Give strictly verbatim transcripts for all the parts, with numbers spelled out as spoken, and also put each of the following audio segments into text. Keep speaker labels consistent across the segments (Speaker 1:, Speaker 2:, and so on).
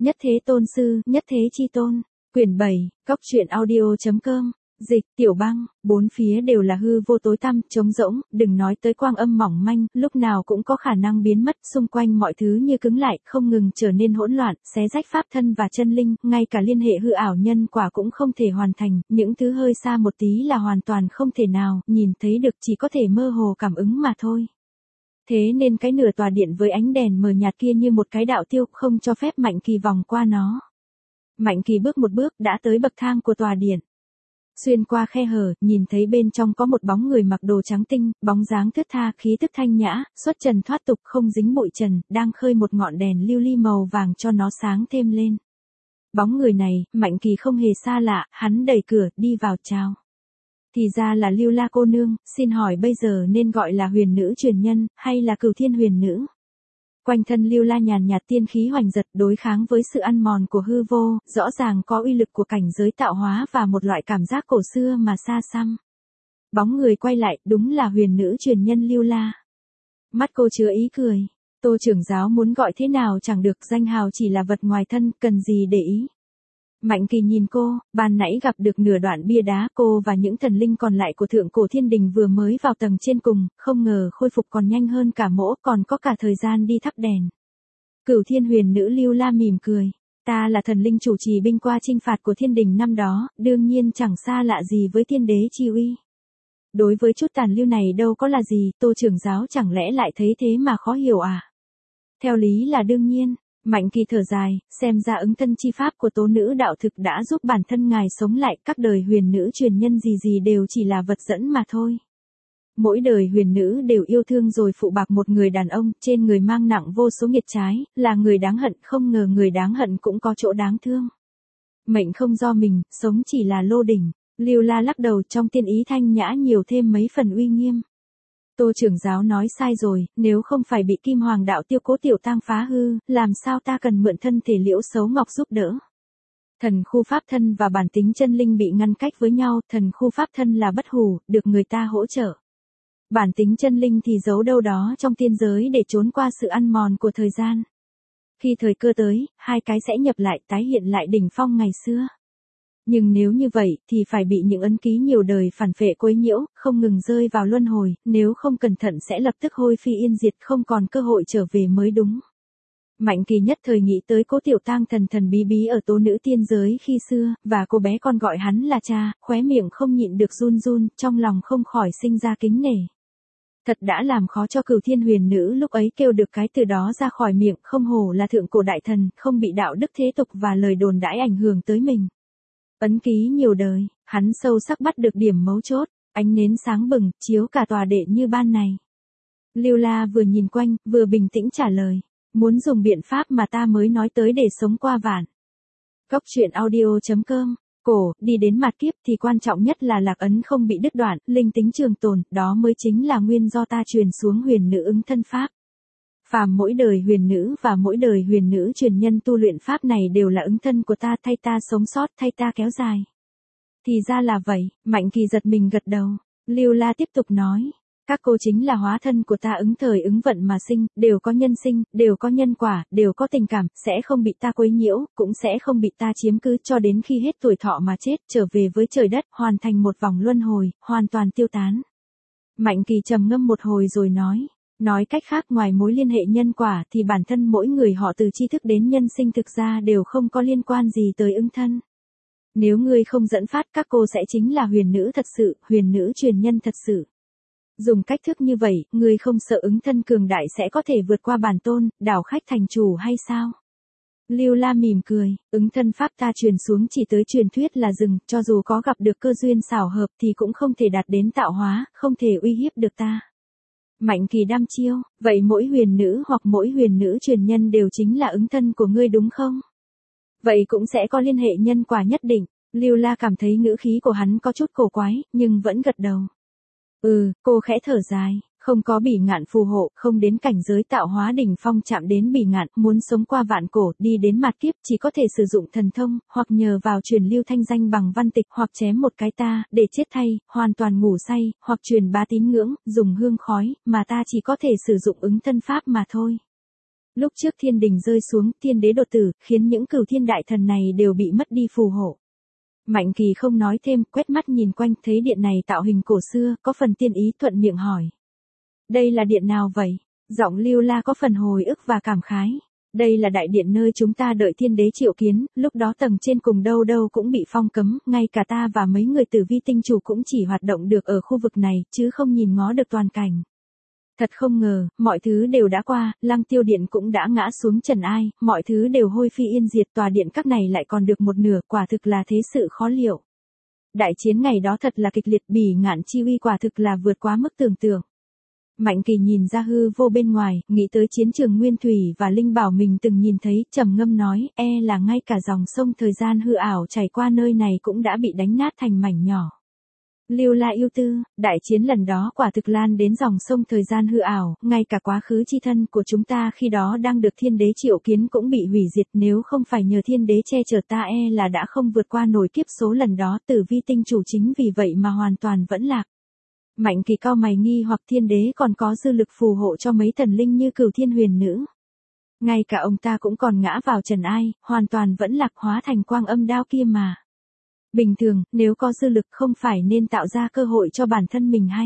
Speaker 1: Nhất Thế Tôn Sư, Nhất Thế Chi Tôn. Quyển bảy, Cóc truyện audio.com. Dịch, Tiểu Băng, bốn phía đều là hư vô tối tăm, trống rỗng, đừng nói tới quang âm mỏng manh, lúc nào cũng có khả năng biến mất, xung quanh mọi thứ như cứng lại, không ngừng trở nên hỗn loạn, xé rách pháp thân và chân linh, ngay cả liên hệ hư ảo nhân quả cũng không thể hoàn thành, những thứ hơi xa một tí là hoàn toàn không thể nào, nhìn thấy được chỉ có thể mơ hồ cảm ứng mà thôi. Thế nên cái nửa tòa điện với ánh đèn mờ nhạt kia như một cái đạo tiêu, không cho phép Mạnh Kỳ vòng qua nó. Mạnh Kỳ bước một bước đã tới bậc thang của tòa điện. Xuyên qua khe hở, nhìn thấy bên trong có một bóng người mặc đồ trắng tinh, bóng dáng thướt tha, khí tức thanh nhã, xuất trần thoát tục, không dính bụi trần, đang khơi một ngọn đèn lưu ly màu vàng cho nó sáng thêm lên. Bóng người này, Mạnh Kỳ không hề xa lạ, hắn đẩy cửa, đi vào chào. Thì ra là Lưu La cô nương, xin hỏi bây giờ nên gọi là huyền nữ truyền nhân, hay là Cửu Thiên huyền nữ? Quanh thân Lưu La nhàn nhạt tiên khí hoành giật, đối kháng với sự ăn mòn của hư vô, rõ ràng có uy lực của cảnh giới tạo hóa và một loại cảm giác cổ xưa mà xa xăm. Bóng người quay lại, đúng là huyền nữ truyền nhân Lưu La. Mắt cô chứa ý cười. Tô trưởng giáo muốn gọi thế nào chẳng được, danh hào chỉ là vật ngoài thân, cần gì để ý. Mạnh Kỳ nhìn cô, ban nãy gặp được nửa đoạn bia đá, cô và những thần linh còn lại của thượng cổ thiên đình vừa mới vào tầng trên cùng, không ngờ khôi phục còn nhanh hơn cả mỗ, còn có cả thời gian đi thắp đèn. Cửu Thiên huyền nữ Lưu La mỉm cười, ta là thần linh chủ trì binh qua chinh phạt của thiên đình năm đó, đương nhiên chẳng xa lạ gì với tiên đế chi uy. Đối với chút tàn lưu này đâu có là gì, Tô trưởng giáo chẳng lẽ lại thấy thế mà khó hiểu à? Theo lý là đương nhiên. Mạnh Kỳ thở dài, xem ra ứng thân chi pháp của tố nữ đạo thực đã giúp bản thân ngài sống lại, các đời huyền nữ truyền nhân gì gì đều chỉ là vật dẫn mà thôi. Mỗi đời huyền nữ đều yêu thương rồi phụ bạc một người đàn ông, trên người mang nặng vô số nghiệt trái, là người đáng hận, không ngờ người đáng hận cũng có chỗ đáng thương. Mệnh không do mình, sống chỉ là lô đỉnh. Lưu La lắc đầu, trong tiên ý thanh nhã nhiều thêm mấy phần uy nghiêm. Tô trưởng giáo nói sai rồi, nếu không phải bị Kim Hoàng đạo tiêu Cố Tiểu Tang phá hư, làm sao ta cần mượn thân thể Liễu Xấu Ngọc giúp đỡ. Thần khu pháp thân và bản tính chân linh bị ngăn cách với nhau, thần khu pháp thân là bất hủ, được người ta hỗ trợ. Bản tính chân linh thì giấu đâu đó trong tiên giới để trốn qua sự ăn mòn của thời gian. Khi thời cơ tới, hai cái sẽ nhập lại, tái hiện lại đỉnh phong ngày xưa. Nhưng nếu như vậy, thì phải bị những ấn ký nhiều đời phản phệ quấy nhiễu, không ngừng rơi vào luân hồi, nếu không cẩn thận sẽ lập tức hôi phi yên diệt, không còn cơ hội trở về mới đúng. Mạnh Kỳ nhất thời nghĩ tới Cố Tiểu Tang thần thần bí bí ở tố nữ tiên giới khi xưa, và cô bé con gọi hắn là cha, khóe miệng không nhịn được run run, trong lòng không khỏi sinh ra kính nể. Thật đã làm khó cho Cửu Thiên huyền nữ lúc ấy kêu được cái từ đó ra khỏi miệng, không hổ là thượng cổ đại thần, không bị đạo đức thế tục và lời đồn đãi ảnh hưởng tới mình. Ấn ký nhiều đời, hắn sâu sắc bắt được điểm mấu chốt, ánh nến sáng bừng, chiếu cả tòa đệ như ban này. Lưu La vừa nhìn quanh, vừa bình tĩnh trả lời, muốn dùng biện pháp mà ta mới nói tới để sống qua vạn. Cóc truyện audio.com. Cổ, đi đến mạt kiếp thì quan trọng nhất là lạc ấn không bị đứt đoạn, linh tính trường tồn, đó mới chính là nguyên do ta truyền xuống huyền nữ ứng thân pháp. Phàm mỗi đời huyền nữ và mỗi đời huyền nữ truyền nhân tu luyện pháp này đều là ứng thân của ta, thay ta sống sót, thay ta kéo dài. Thì ra là vậy, Mạnh Kỳ giật mình gật đầu. Lưu La tiếp tục nói, các cô chính là hóa thân của ta, ứng thời ứng vận mà sinh, đều có nhân sinh, đều có nhân quả, đều có tình cảm, sẽ không bị ta quấy nhiễu, cũng sẽ không bị ta chiếm cứ cho đến khi hết tuổi thọ mà chết, trở về với trời đất, hoàn thành một vòng luân hồi, hoàn toàn tiêu tán. Mạnh Kỳ trầm ngâm một hồi rồi nói. Nói cách khác, ngoài mối liên hệ nhân quả thì bản thân mỗi người họ từ tri thức đến nhân sinh thực ra đều không có liên quan gì tới ứng thân. Nếu ngươi không dẫn phát, các cô sẽ chính là huyền nữ thật sự, huyền nữ truyền nhân thật sự. Dùng cách thức như vậy, ngươi không sợ ứng thân cường đại sẽ có thể vượt qua bản tôn, đảo khách thành chủ hay sao? Lưu La mỉm cười, ứng thân pháp ta truyền xuống chỉ tới truyền thuyết là dừng, cho dù có gặp được cơ duyên xảo hợp thì cũng không thể đạt đến tạo hóa, không thể uy hiếp được ta. Mạnh Kỳ đăm chiêu, vậy mỗi huyền nữ hoặc mỗi huyền nữ truyền nhân đều chính là ứng thân của ngươi đúng không? Vậy cũng sẽ có liên hệ nhân quả nhất định. Lưu La cảm thấy ngữ khí của hắn có chút cổ quái, nhưng vẫn gật đầu. Ừ, cô khẽ thở dài, không có bỉ ngạn phù hộ, không đến cảnh giới tạo hóa đỉnh phong chạm đến bỉ ngạn, muốn sống qua vạn cổ, đi đến mạt kiếp chỉ có thể sử dụng thần thông, hoặc nhờ vào truyền lưu thanh danh bằng văn tịch, hoặc chém một cái ta, để chết thay, hoàn toàn ngủ say, hoặc truyền bá tín ngưỡng, dùng hương khói, mà ta chỉ có thể sử dụng ứng thân pháp mà thôi. Lúc trước thiên đình rơi xuống, thiên đế đột tử, khiến những cửu thiên đại thần này đều bị mất đi phù hộ. Mạnh Kỳ không nói thêm, quét mắt nhìn quanh, thấy điện này tạo hình cổ xưa, có phần tiên ý, thuận miệng hỏi. Đây là điện nào vậy? Giọng Lưu La có phần hồi ức và cảm khái. Đây là đại điện nơi chúng ta đợi thiên đế triệu kiến, lúc đó tầng trên cùng đâu đâu cũng bị phong cấm, ngay cả ta và mấy người tử vi tinh chủ cũng chỉ hoạt động được ở khu vực này, chứ không nhìn ngó được toàn cảnh. Thật không ngờ, mọi thứ đều đã qua, Lăng Tiêu Điện cũng đã ngã xuống trần ai, mọi thứ đều hôi phi yên diệt, tòa điện các này lại còn được một nửa, quả thực là thế sự khó liệu. Đại chiến ngày đó thật là kịch liệt, bỉ ngạn chi uy quả thực là vượt quá mức tưởng tượng. Mạnh Kỳ nhìn ra hư vô bên ngoài, nghĩ tới chiến trường Nguyên Thủy và Linh Bảo mình từng nhìn thấy, trầm ngâm nói, e là ngay cả dòng sông thời gian hư ảo chảy qua nơi này cũng đã bị đánh nát thành mảnh nhỏ. Lưu La yêu tư, đại chiến lần đó quả thực lan đến dòng sông thời gian hư ảo, ngay cả quá khứ chi thân của chúng ta khi đó đang được thiên đế triệu kiến cũng bị hủy diệt, nếu không phải nhờ thiên đế che chở ta e là đã không vượt qua nổi kiếp số lần đó, tử vi tinh chủ chính vì vậy mà hoàn toàn vẫn lạc. Mạnh Kỳ cao mày nghi hoặc thiên đế còn có dư lực phù hộ cho mấy thần linh như Cửu Thiên Huyền Nữ. Ngay cả ông ta cũng còn ngã vào trần ai, hoàn toàn vẫn lạc hóa thành quang âm đao kia mà. Bình thường, nếu có dư lực không phải nên tạo ra cơ hội cho bản thân mình hay.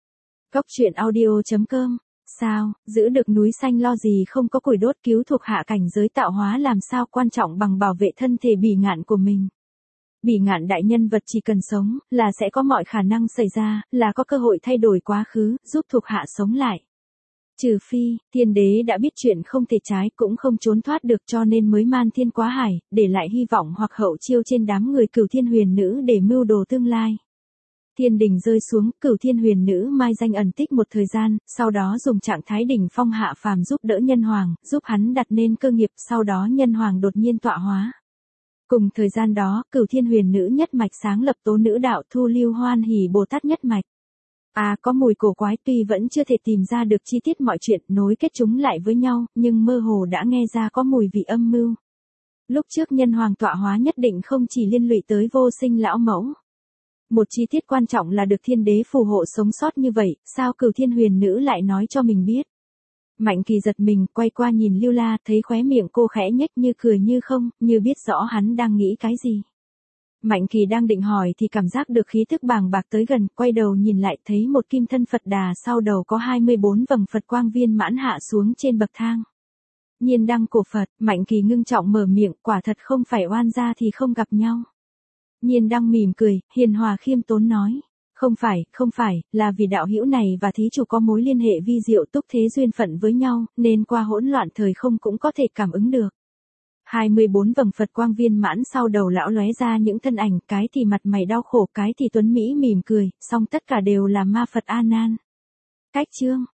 Speaker 1: Cốc truyện audio chấm com. Sao, giữ được núi xanh lo gì không có củi đốt, cứu thuộc hạ cảnh giới tạo hóa làm sao quan trọng bằng bảo vệ thân thể bỉ ngạn của mình. Bỉ ngạn đại nhân vật chỉ cần sống, là sẽ có mọi khả năng xảy ra, là có cơ hội thay đổi quá khứ, giúp thuộc hạ sống lại. Trừ phi, thiên đế đã biết chuyện không thể trái cũng không trốn thoát được cho nên mới man thiên quá hải, để lại hy vọng hoặc hậu chiêu trên đám người Cửu Thiên Huyền Nữ để mưu đồ tương lai. Thiên đình rơi xuống, Cửu Thiên Huyền Nữ mai danh ẩn tích một thời gian, sau đó dùng trạng thái đỉnh phong hạ phàm giúp đỡ nhân hoàng, giúp hắn đặt nên cơ nghiệp, sau đó nhân hoàng đột nhiên tọa hóa. Cùng thời gian đó, Cửu Thiên Huyền Nữ nhất mạch sáng lập Tố Nữ đạo, thu Lưu Hoan Hỷ Bồ Tát nhất mạch. À, có mùi cổ quái, tuy vẫn chưa thể tìm ra được chi tiết mọi chuyện, nối kết chúng lại với nhau, nhưng mơ hồ đã nghe ra có mùi vị âm mưu. Lúc trước nhân hoàng tọa hóa nhất định không chỉ liên lụy tới vô sinh lão mẫu. Một chi tiết quan trọng là được thiên đế phù hộ sống sót như vậy, sao Cửu Thiên Huyền Nữ lại nói cho mình biết. Mạnh Kỳ giật mình, quay qua nhìn Lưu La, thấy khóe miệng cô khẽ nhếch như cười như không, như biết rõ hắn đang nghĩ cái gì. Mạnh Kỳ đang định hỏi thì cảm giác được khí thức bàng bạc tới gần, quay đầu nhìn lại thấy một kim thân Phật Đà sau đầu có hai mươi bốn vầng Phật quang viên mãn hạ xuống trên bậc thang. Nhiên đăng cổ Phật, Mạnh Kỳ ngưng trọng mở miệng, quả thật không phải oan gia thì không gặp nhau. Nhiên đăng mỉm cười, hiền hòa khiêm tốn nói. Không phải, không phải, là vì đạo hữu này và thí chủ có mối liên hệ vi diệu túc thế duyên phận với nhau, nên qua hỗn loạn thời không cũng có thể cảm ứng được. hai mươi bốn vầng Phật quang viên mãn sau đầu lão lóe ra những thân ảnh, cái thì mặt mày đau khổ, cái thì tuấn mỹ mỉm cười, song tất cả đều là ma Phật A Nan. Cách chương